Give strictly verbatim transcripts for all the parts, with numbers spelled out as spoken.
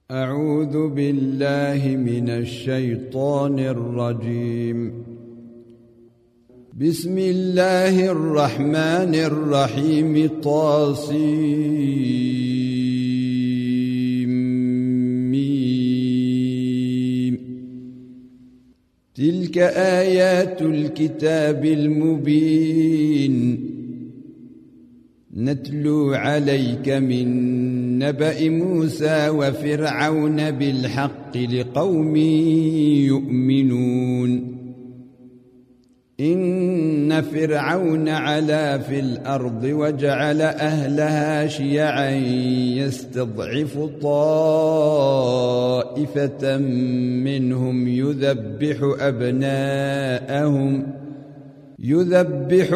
أعوذ بالله من الشيطان الرجيم. بسم الله الرحمن الرحيم. طاسيم. تلك آيات الكتاب المبين نتلو عليك من نبأ موسى وفرعون بالحق لقوم يؤمنون. إن فرعون علا في الأرض وجعل أهلها شيعا يستضعف طائفة منهم يذبح أبناءهم يذبح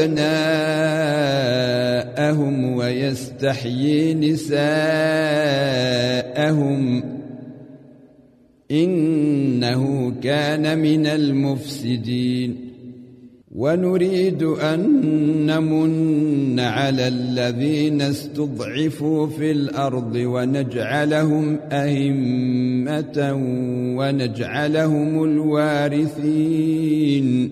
أبناءهم ويستحيي نساءهم إنه كان من المفسدين. ونريد أن نمن على الذين استضعفوا في الأرض ونجعلهم أئمة ونجعلهم الوارثين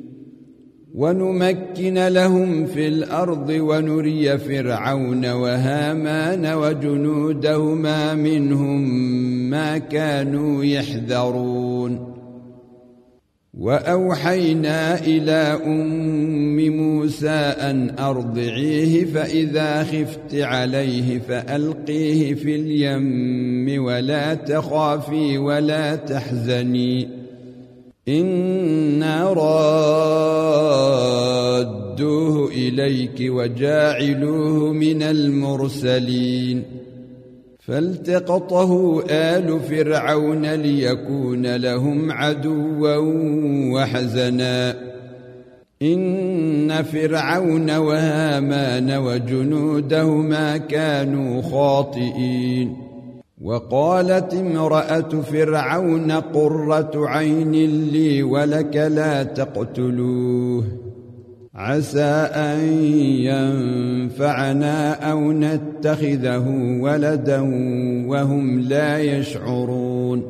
ونمكن لهم في الأرض ونري فرعون وهامان وجنودهما منهم ما كانوا يحذرون. وأوحينا إلى أم موسى أن أرضعيه فإذا خفت عليه فألقيه في اليم ولا تخافي ولا تحزني إنا رادوه إليك وجاعلوه من المرسلين. فالتقطه آل فرعون ليكون لهم عدوا وحزنا إن فرعون وهامان وجنودهما كانوا خاطئين. وقالت امرأة فرعون قرة عين لي ولك لا تقتلوه عسى أن ينفعنا أو نتخذه ولدا وهم لا يشعرون.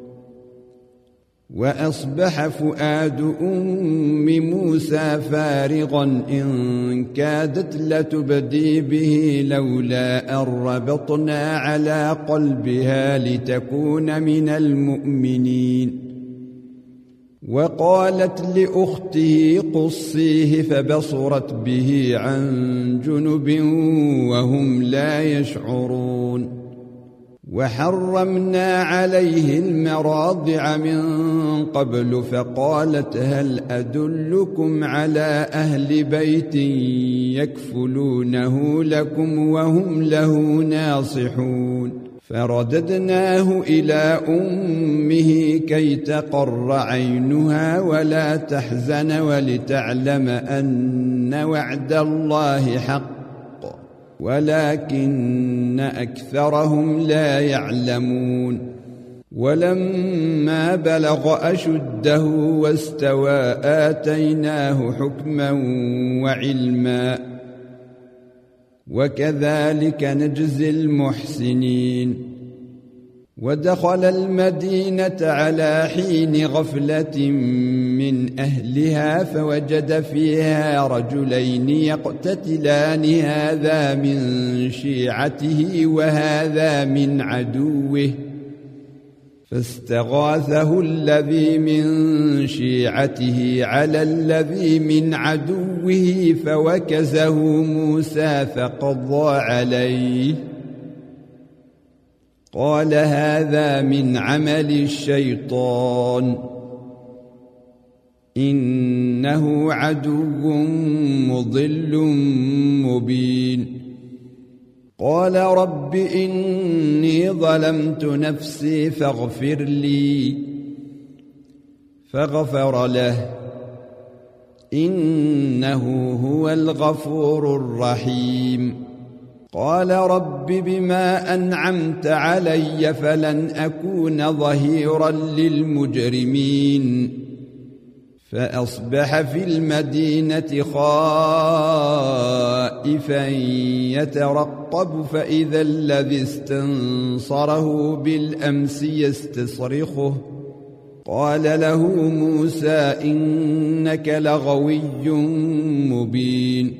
وأصبح فؤاد أم موسى فارغا إن كادت لتبدي به لولا أن ربطنا على قلبها لتكون من المؤمنين. وقالت لأخته قصيه فبصرت به عن جنب وهم لا يشعرون. وحرمنا عليه المراضع من قبل فقالت هل أدلكم على أهل بيت يكفلونه لكم وهم له ناصحون. فرددناه إلى أمه كي تقر عينها ولا تحزن ولتعلم أن وعد الله حق ولكن أكثرهم لا يعلمون. ولما بلغ أشده واستوى آتيناه حكما وعلما وكذلك نجزي المحسنين. ودخل المدينة على حين غفلة من أهلها فوجد فيها رجلين يقتتلان هذا من شيعته وهذا من عدوه فاستغاثه الذي من شيعته على الذي من عدوه فوكزه موسى فقضى عليه قال هذا من عمل الشيطان إنه عدو مضل مبين. قال رب إني ظلمت نفسي فاغفر لي فغفر له إنه هو الغفور الرحيم. قال رب بما أنعمت علي فلن أكون ظهيرا للمجرمين فأصبح في المدينة خائفا يترقب فإذا الذي استنصره بالأمس يستصرخه قال له موسى إنك لغوي مبين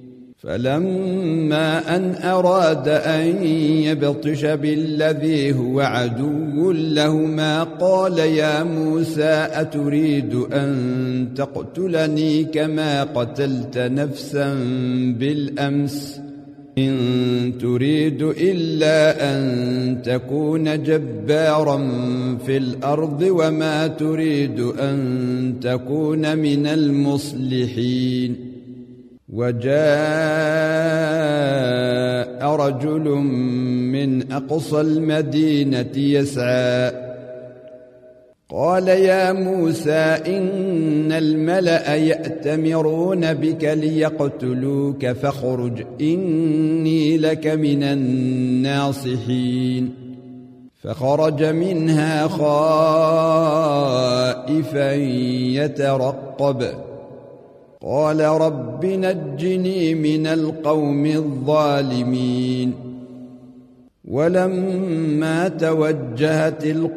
فلما أن أراد أن يبطش بالذي هو عدو لهما قال يا موسى أتريد أن تقتلني كما قتلت نفسا بالأمس إن تريد إلا أن تكون جبارا في الأرض وما تريد أن تكون من المصلحين وجاء رجل من أقصى المدينة يسعى قال يا موسى إن الملأ يأتمرون بك ليقتلوك فاخرج إني لك من الناصحين فخرج منها خائفا يترقب قال رب نجني من القوم الظالمين ولما توجه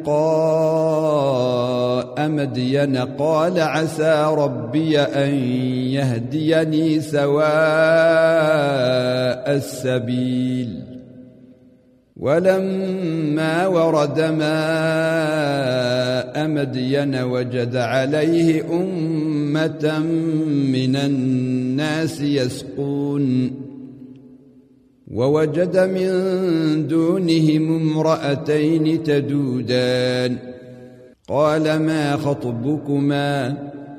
تلقاء مدين قال عسى ربي أن يهديني سواء السبيل ولما ورد ماء مدين وجد عليه أمة من الناس يسقون ووجد من دونهم امرأتين تدودان قال ما خطبكما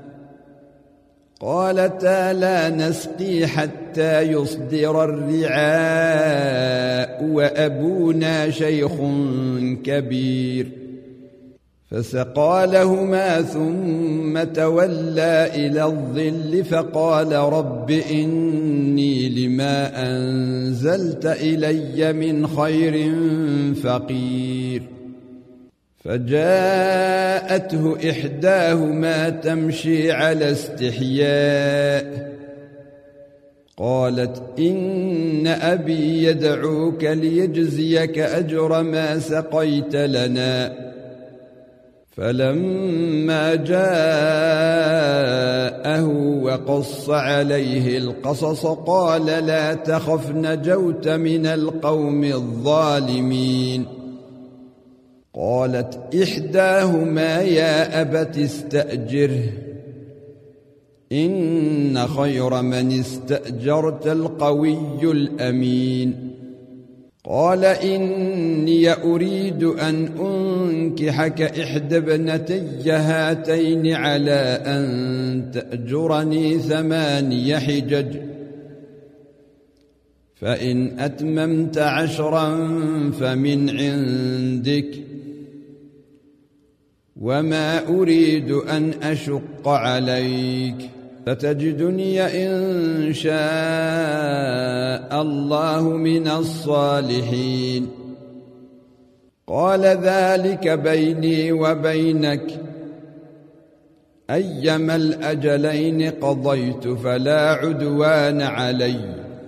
قالتا لا نسقي حتى يصدر الرعاء وأبونا شيخ كبير فسقى لهما ثم تولى إلى الظل فقال رب إني لما أنزلت إلي من خير فقير فجاءته إحداهما تمشي على استحياء قالت إن أبي يدعوك ليجزيك أجر ما سقيت لنا فلما جاءه وقص عليه القصص قال لا تخف نجوت من القوم الظالمين قالت إحداهما يا أبت استأجره إن خير من استأجرت القوي الأمين قال إني أريد أن أنكحك إحدى ابنتي هاتين على أن تأجرني ثماني حجج فإن أتممت عشرا فمن عندك وما أريد أن أشق عليك فتجدني إن شاء الله من الصالحين قال ذلك بيني وبينك أيما الأجلين قضيت فلا عدوان علي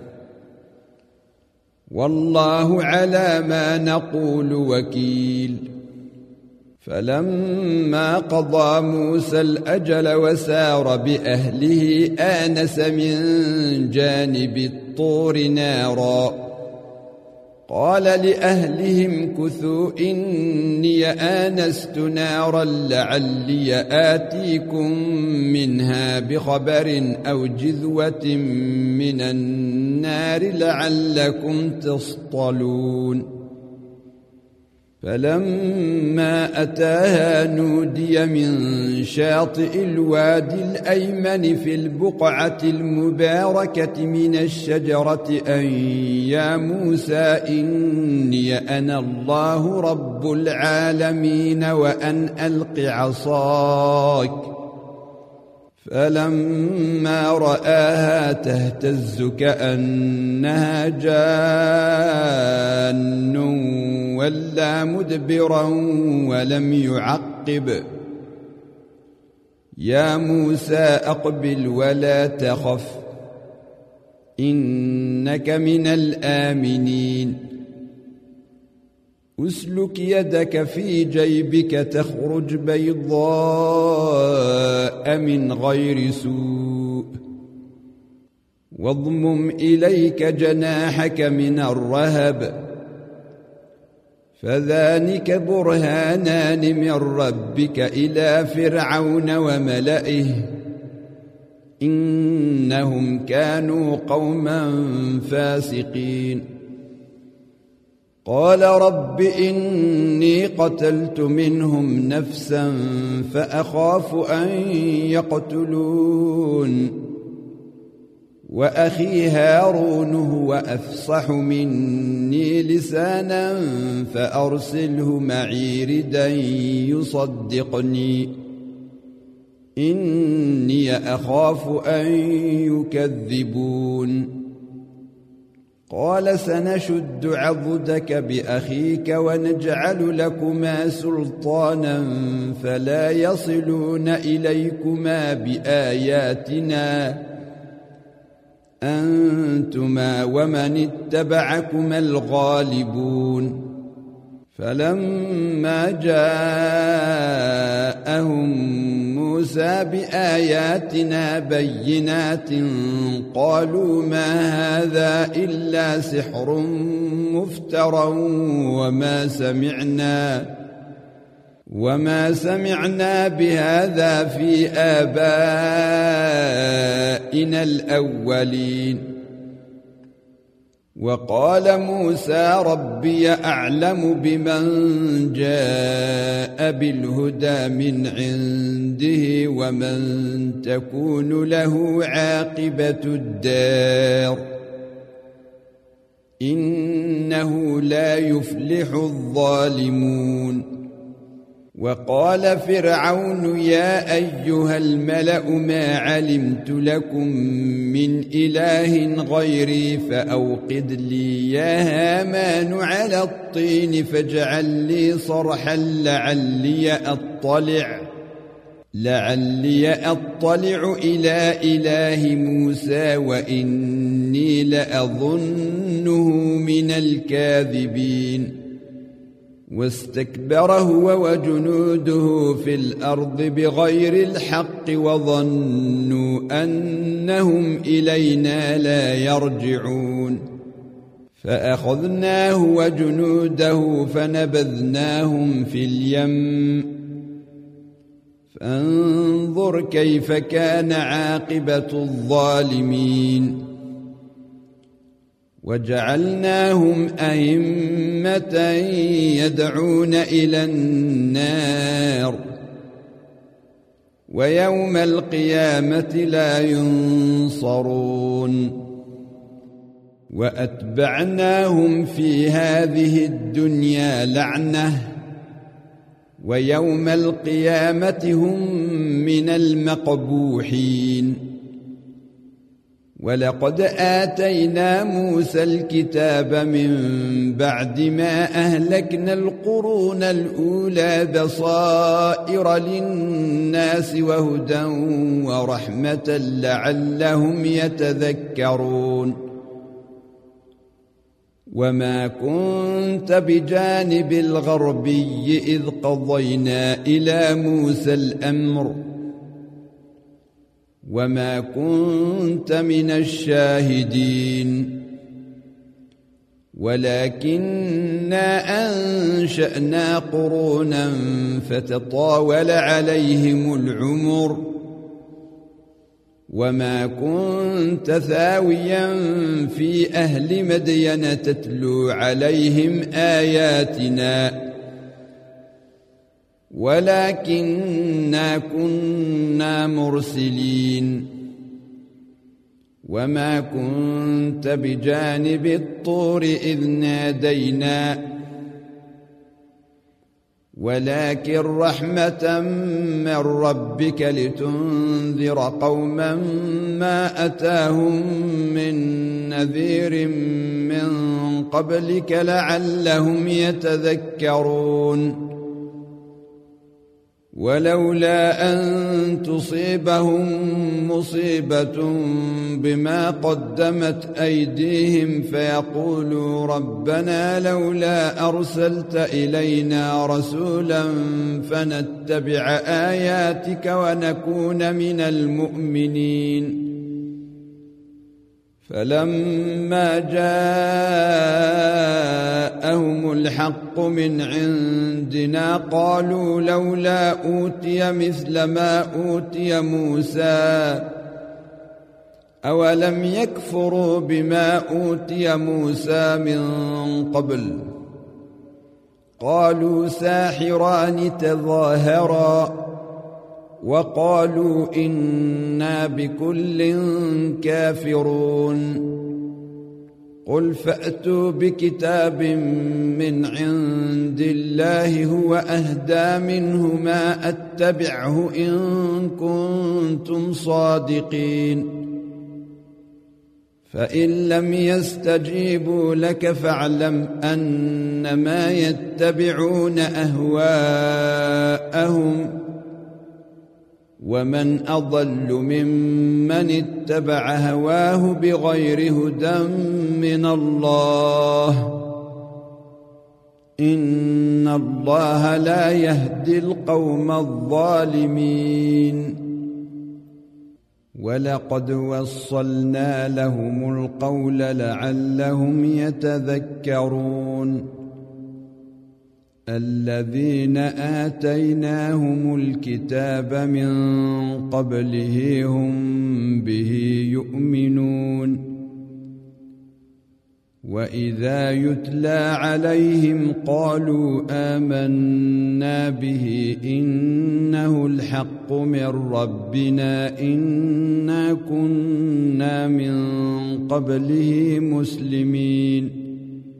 والله على ما نقول وكيل فلما قضى موسى الأجل وسار بأهله آنس من جانب الطور نارا قال لأهلهم كثوا إني آنست نارا لعلي آتيكم منها بخبر أو جذوة من النار لعلكم تصطلون فلما أتاها نودي من شاطئ الوادي الأيمن في البقعة المباركة من الشجرة أن يا موسى إني أنا الله رب العالمين وأن ألق عصاك فلما رآها تهتز كأنها جان ولا مدبرا ولم يعقب يا موسى أقبل ولا تخف إنك من الآمنين أسلك يدك في جيبك تخرج بيضاء من غير سوء واضمم إليك جناحك من الرهب فذلك برهانان من ربك إلى فرعون وملئه إنهم كانوا قوما فاسقين قال رب إني قتلت منهم نفسا فأخاف أن يقتلون وأخي هارون هو أفصح مني لسانا فأرسله معي ردا يصدقني إني أخاف أن يكذبون قال سنشد عضدك بأخيك ونجعل لكما سلطانا فلا يصلون إليكما بآياتنا أنتما ومن اتبعكما الغالبون فلما جاءهم موسى بآياتنا بينات قالوا ما هذا إلا سحر مفترى وما سمعنا وما سمعنا بهذا في آبائنا الأولين وقال موسى ربي أعلم بمن جاء بالهدى من عنده ومن تكون له عاقبة الدار إنه لا يفلح الظالمون وقال فرعون يا أيها الملأ ما علمت لكم من إله غيري فأوقد لي يا هامان على الطين فاجعل لي صرحا لعلي أطلع لعلي أطلع إلى إله موسى وإني لأظنه من الكاذبين واستكبر هو وجنوده في الأرض بغير الحق وظنوا أنهم إلينا لا يرجعون فأخذناه وجنوده فنبذناهم في اليم فانظر كيف كان عاقبة الظالمين وجعلناهم أئمة يدعون إلى النار ويوم القيامة لا ينصرون وأتبعناهم في هذه الدنيا لعنة ويوم القيامة هم من المقبوحين ولقد آتينا موسى الكتاب من بعد ما أهلكنا القرون الأولى بصائر للناس وهدى ورحمة لعلهم يتذكرون وما كنت بجانب الغربي إذ قضينا إلى موسى الأمر وما كنت من الشاهدين ولكننا أنشأنا قرونا فتطاول عليهم العمر وما كنت ثاويا في أهل مدين تتلو عليهم آياتنا ولكننا كنا مرسلين وما كنت بجانب الطور إذ نادينا ولكن رحمة من ربك لتنذر قوما ما أتاهم من نذير من قبلك لعلهم يتذكرون ولولا أن تصيبهم مصيبة بما قدمت أيديهم فيقولوا ربنا لولا أرسلت إلينا رسولا فنتبع آياتك ونكون من المؤمنين. فلما جاءهم الحق من عندنا قالوا لولا أوتي مثل ما أوتي موسى أولم يكفروا بما أوتي موسى من قبل قالوا ساحران تظاهرا وقالوا إنا بكل كافرون. قل فأتوا بكتاب من عند الله هو أهدى منه ما أتبعه إن كنتم صادقين. فإن لم يستجيبوا لك فاعلم أنما يتبعون أهواءهم ومن أضل ممن اتبع هواه بغير هدى من الله إن الله لا يهدي القوم الظالمين. ولقد وصلنا لهم القول لعلهم يتذكرون. الذين آتيناهم الكتاب من قبله هم به يؤمنون. وإذا يتلى عليهم قالوا آمنا به إنه الحق من ربنا إنا كنا من قبله مسلمين.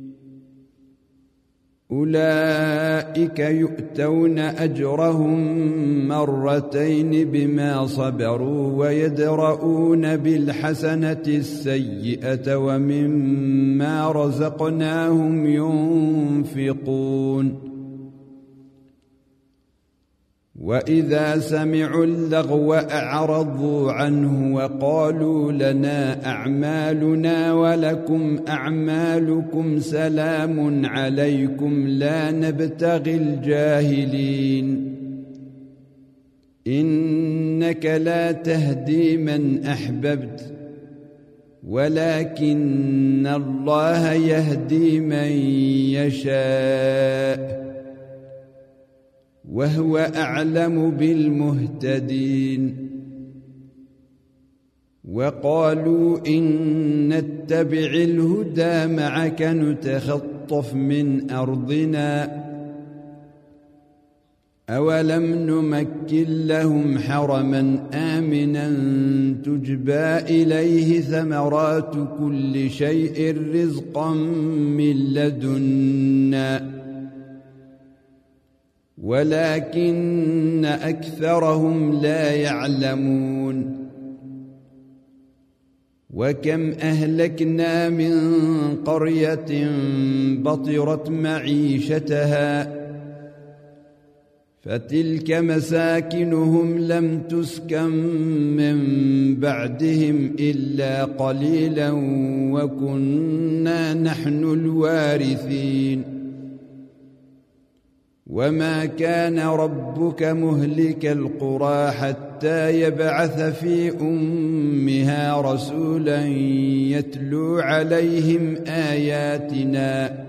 أولئك يؤتون أجرهم مرتين بما صبروا ويدرؤون بالحسنة السيئة ومما رزقناهم ينفقون. وإذا سمعوا اللغو أعرضوا عنه وقالوا لنا أعمالنا ولكم أعمالكم سلام عليكم لا نبتغي الجاهلين. إنك لا تهدي من أحببت ولكن الله يهدي من يشاء وهو أعلم بالمهتدين. وقالوا إن نتبع الهدى معك نتخطف من أرضنا أولم نمكن لهم حرما آمنا تجبى إليه ثمرات كل شيء رزقا من لدنا ولكن أكثرهم لا يعلمون. وكم أهلكنا من قرية بطرت معيشتها فتلك مساكنهم لم تسكن من بعدهم إلا قليلا وكنا نحن الوارثين. وما كان ربك مهلك القرى حتى يبعث في أمها رسولا يتلو عليهم آياتنا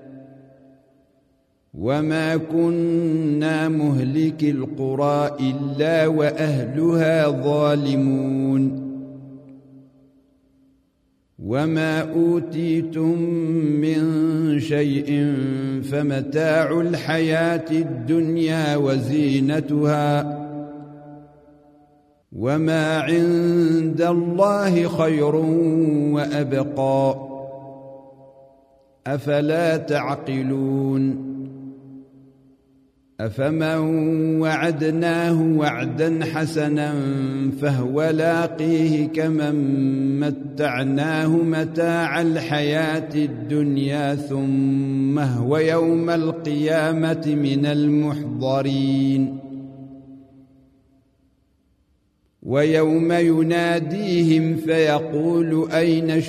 وما كنا مهلك القرى إلا وأهلها ظالمون. وما أوتيتم من شيء فمتاع الحياة الدنيا وزينتها وما عند الله خير وأبقى أفلا تعقلون. أفمن وعدناه وعدا حسنا فهو لاقيه كمن متعناه متاع الحياة الدنيا ثم هو يوم القيامة من المحضرين. ويوم يناديهم فيقول أين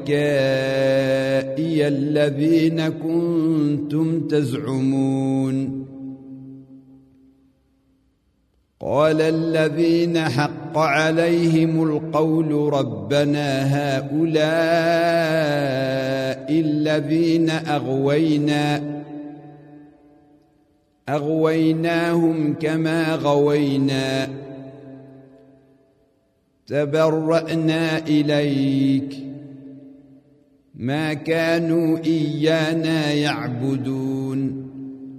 شركائي الذين كنتم تزعمون قال الذين حق عليهم القول ربنا هؤلاء الذين أغوينا أغويناهم كما غوينا تبرأنا إليك ما كانوا إيانا يعبدون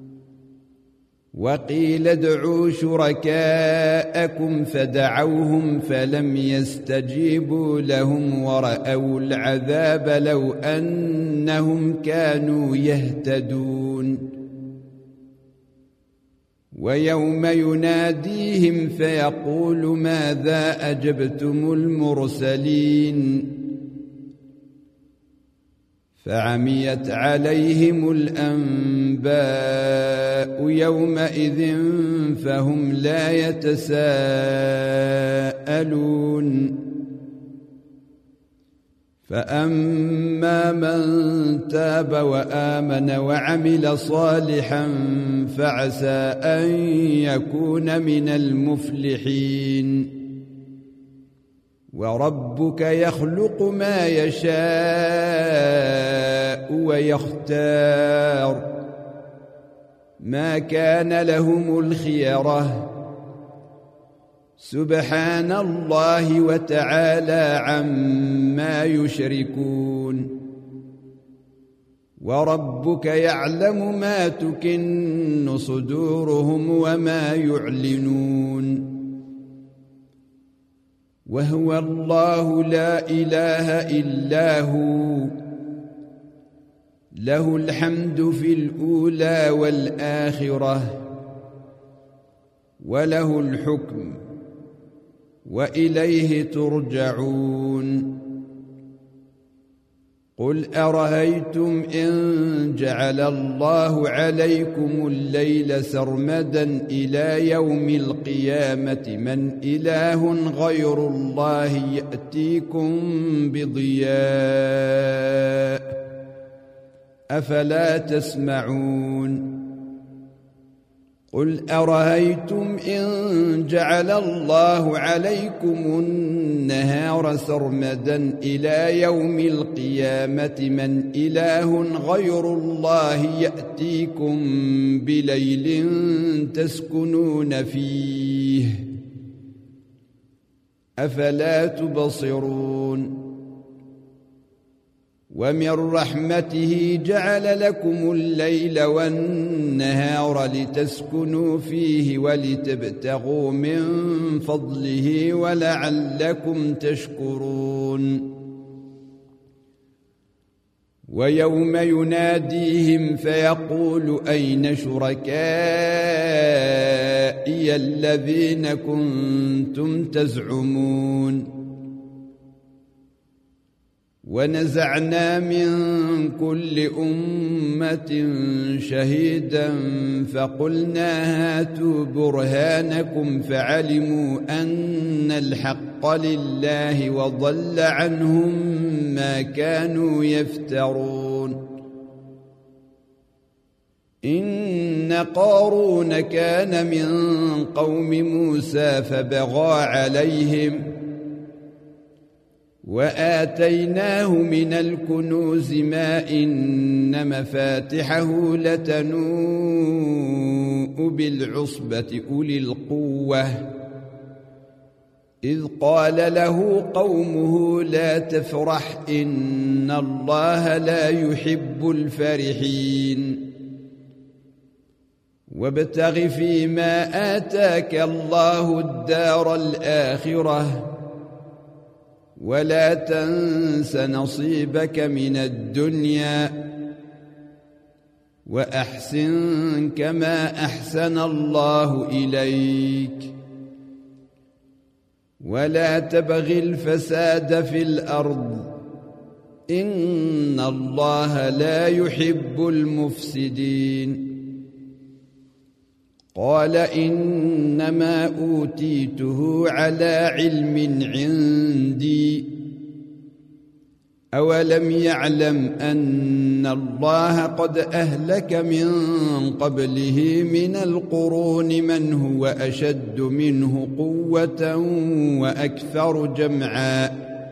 وقيل ادعوا شركاءكم فدعوهم فلم يستجيبوا لهم ورأوا العذاب لو أنهم كانوا يهتدون ويوم يناديهم فيقول ماذا أجبتم المرسلين فعميت عليهم الأنباء يومئذ فهم لا يتساءلون فأما من تاب وآمن وعمل صالحا فعسى أن يكون من المفلحين وربك يخلق ما يشاء ويختار ما كان لهم الخيرة سبحان الله وتعالى عما يشركون وربك يعلم ما تكن صدورهم وما يعلنون وهو الله لا إله إلا هو له الحمد في الأولى والآخرة وله الحكم وإليه ترجعون قل أرأيتم إن جعل الله عليكم الليل سرمدا إلى يوم القيامة من إله غير الله يأتيكم بضياء أفلا تسمعون قل أرأيتم إن جعل الله عليكم النهار سرمدا إلى يوم القيامة من إله غير الله يأتيكم بليل تسكنون فيه أفلا تبصرون ومن رحمته جعل لكم الليل والنهار لتسكنوا فيه ولتبتغوا من فضله ولعلكم تشكرون ويوم يناديهم فيقول أين شركائي الذين كنتم تزعمون ونزعنا من كل أمة شهيدا فقلنا هاتوا برهانكم فعلموا أن الحق لله وضل عنهم ما كانوا يفترون إن قارون كان من قوم موسى فبغى عليهم وآتيناه من الكنوز ما إن مفاتحه لتنوء بالعصبة أولي القوة إذ قال له قومه لا تفرح إن الله لا يحب الفرحين وابتغ فيما آتاك الله الدار الآخرة ولا تنس نصيبك من الدنيا وأحسن كما أحسن الله إليك ولا تبغ الفساد في الأرض إن الله لا يحب المفسدين قال إنما أوتيته على علم عندي أولم يعلم أن الله قد أهلك من قبله من القرون من هو أشد منه قوة وأكثر جمعا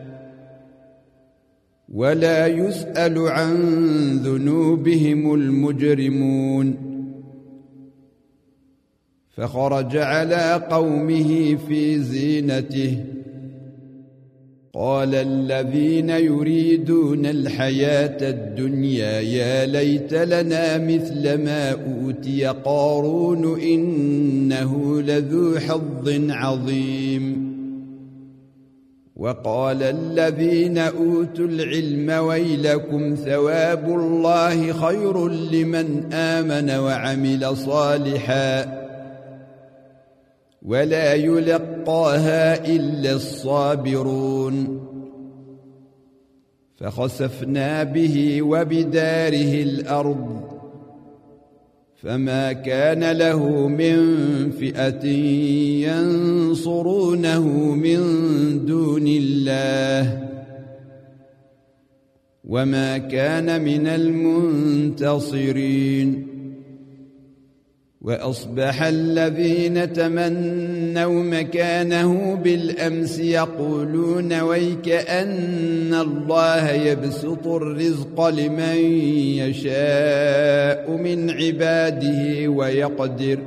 ولا يسأل عن ذنوبهم المجرمون فخرج على قومه في زينته قال الذين يريدون الحياة الدنيا يا ليت لنا مثل ما أوتي قارون إنه لذو حظ عظيم وقال الذين أوتوا العلم ويلكم ثواب الله خير لمن آمن وعمل صالحا ولا يلقاها إلا الصابرون فخسفنا به وبداره الأرض فما كان له من فئة ينصرونه من دون الله وما كان من المنتصرين وأصبح الذين تمنوا مكانه بالأمس يقولون ويكأن الله يبسط الرزق لمن يشاء من عباده ويقدر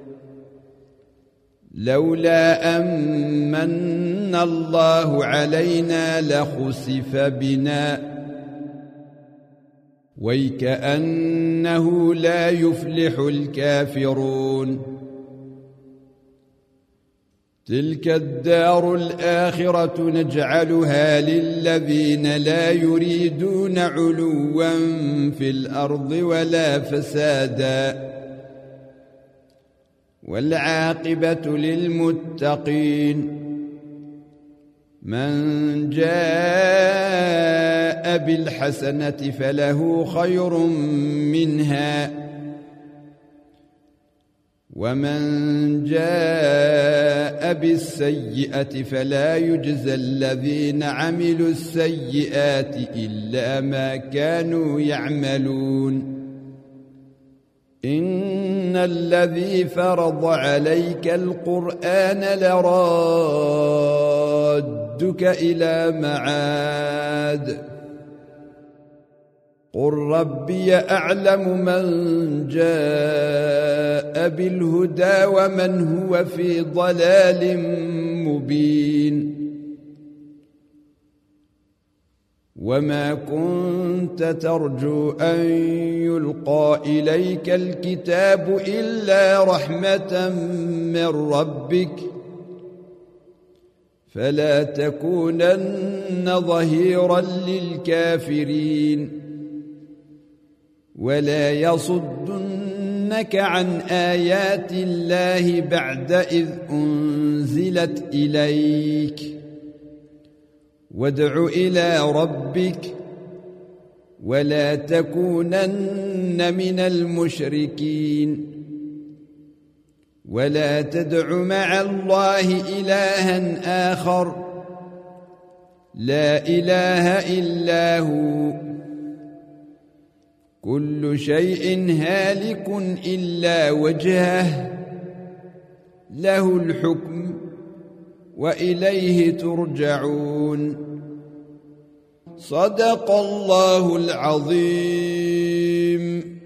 لولا أمن الله علينا لخسف بنا ويكأنه لا يفلح الكافرون تلك الدار الآخرة نجعلها للذين لا يريدون علوا في الأرض ولا فسادا والعاقبة للمتقين من جاء بالحسنة فله خير منها ومن جاء بالسيئة فلا يجزى الذين عملوا السيئات إلا ما كانوا يعملون إن الذي فرض عليك القرآن لرادك إلى معاد قل ربي أعلم من جاء بالهدى ومن هو في ضلال مبين وما كنت ترجو أن يلقى إليك الكتاب إلا رحمة من ربك فلا تكونن ظهيرا للكافرين ولا يصدنك عن آيات الله بعد إذ أنزلت إليك وادع إلى ربك ولا تكونن من المشركين ولا تدع مع الله إلها آخر لا إله إلا هو كل شيء هالك إلا وجهه له الحكم وإليه ترجعون صدق الله العظيم.